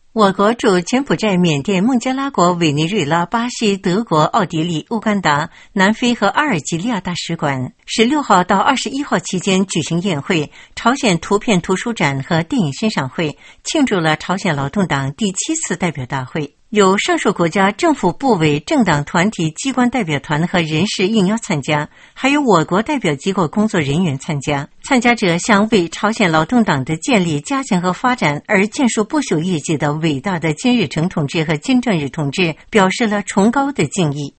我国驻柬埔寨、缅甸、孟加拉国、委内瑞拉、巴西、德国、奥地利、乌干达、南非和阿尔及利亚大使馆16号到21号期间举行宴会、朝鲜图片图书展和电影欣赏会，庆祝了朝鲜劳动党第7次代表大会。有上述国家政府部委、政党团体、机关代表团和人士应邀参加，还有我国代表机构工作人员参加。参加者向为朝鲜劳动党的建立、加强和发展而建树不朽业绩的伟大的金日成同志和金正日同志表示了崇高的敬意。